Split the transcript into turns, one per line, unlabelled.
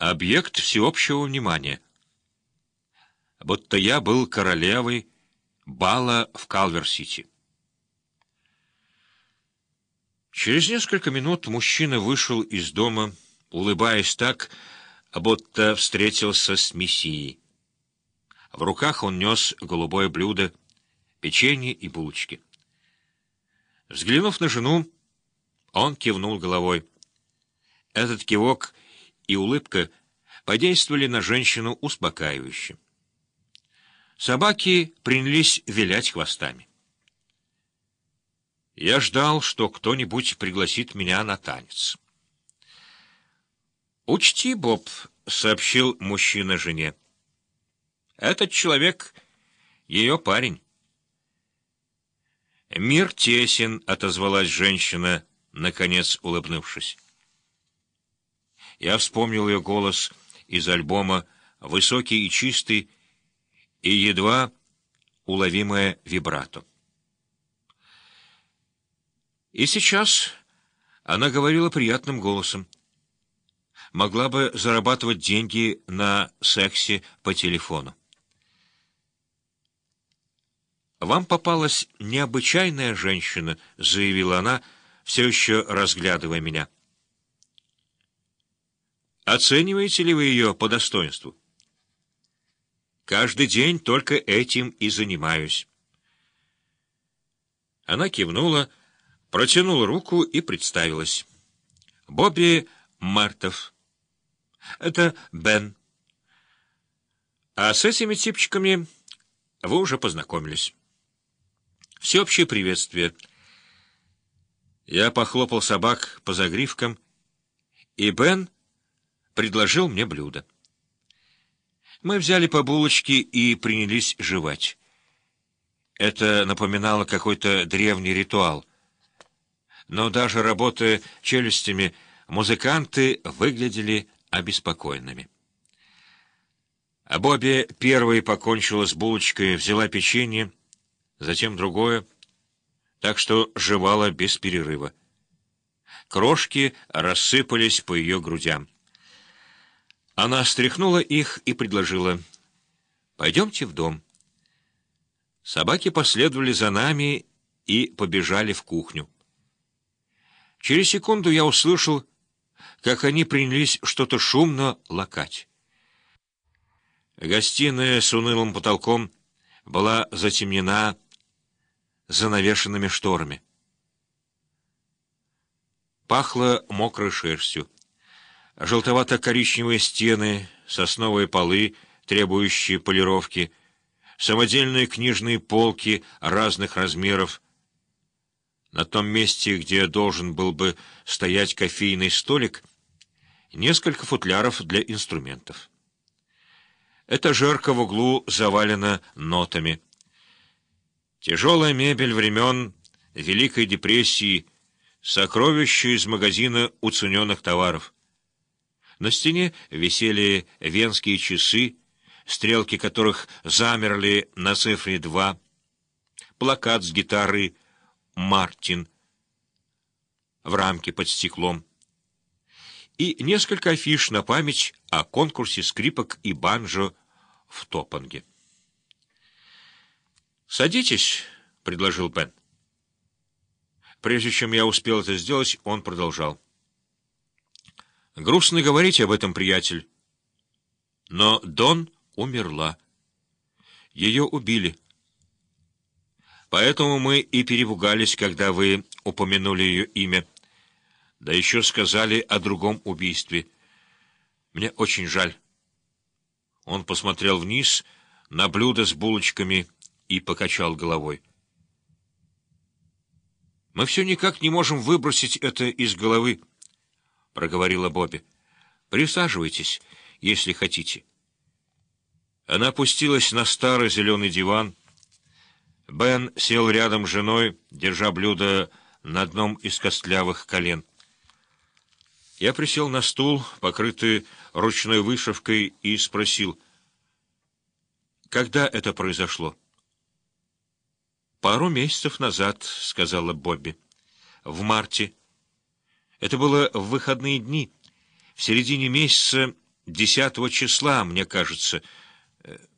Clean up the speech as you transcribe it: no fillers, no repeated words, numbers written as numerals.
объект всеобщего внимания, будто я был королевой бала в Калвер-Сити. Через несколько минут мужчина вышел из дома, улыбаясь так, будто встретился с мессией. В руках он нес голубое блюдо, печенье и булочки. Взглянув на жену, он кивнул головой. Этот кивок и улыбка подействовали на женщину успокаивающе. Собаки принялись вилять хвостами. Я ждал, что кто-нибудь пригласит меня на танец. «Учти, Боб», — сообщил мужчина жене, — «этот человек — ее парень». «Мир тесен», — отозвалась женщина, наконец улыбнувшись. Я вспомнил ее голос из альбома, высокий и чистый, и едва уловимое вибрато. И сейчас она говорила приятным голосом. Могла бы зарабатывать деньги на сексе по телефону. «Вам попалась необычайная женщина», — заявила она, все еще разглядывая меня. «Оцениваете ли вы ее по достоинству?» «Каждый день только этим и занимаюсь». Она кивнула, протянула руку и представилась. «Бобби Мартов. Это Бен. А с этими типчиками вы уже познакомились». Всеобщее приветствие. Я похлопал собак по загривкам, и Бен предложил мне блюдо. Мы взяли по булочке и принялись жевать. Это напоминало какой-то древний ритуал. Но даже работая челюстями, музыканты выглядели обеспокоенными. А Бобби первой покончила с булочкой, взяла печенье, затем другое, так что жевала без перерыва. Крошки рассыпались по ее грудям. Она стряхнула их и предложила: «Пойдемте в дом». Собаки последовали за нами и побежали в кухню. Через секунду я услышал, как они принялись что-то шумно лакать. Гостиная с унылым потолком была затемнена занавешенными шторами. Пахло мокрой шерстью. Желтовато-коричневые стены, сосновые полы, требующие полировки, самодельные книжные полки разных размеров. На том месте, где должен был бы стоять кофейный столик, несколько футляров для инструментов. Этажерка в углу завалена нотами. Тяжелая мебель времен Великой депрессии, сокровища из магазина уцененных товаров. На стене висели венские часы, стрелки которых замерли на цифре 2, плакат с гитарой «Мартин» в рамке под стеклом и несколько афиш на память о конкурсе скрипок и банджо в Топанге. «Садитесь», — предложил Бен. Прежде чем я успел это сделать, он продолжал. «Грустно говорить об этом, приятель, но Дон умерла. Ее убили. Поэтому мы и перепугались, когда вы упомянули ее имя. Да еще сказали о другом убийстве. Мне очень жаль». Он посмотрел вниз на блюдо с булочками и покачал головой. «Мы все никак не можем выбросить это из головы», — проговорила Бобби. «Присаживайтесь, если хотите». Она опустилась на старый зеленый диван. Бен сел рядом с женой, держа блюдо на одном из костлявых колен. Я присел на стул, покрытый ручной вышивкой, и спросил: «Когда это произошло?» «Пару месяцев назад», — сказала Бобби. «В марте. Это было в выходные дни. В середине месяца 10 числа, мне кажется.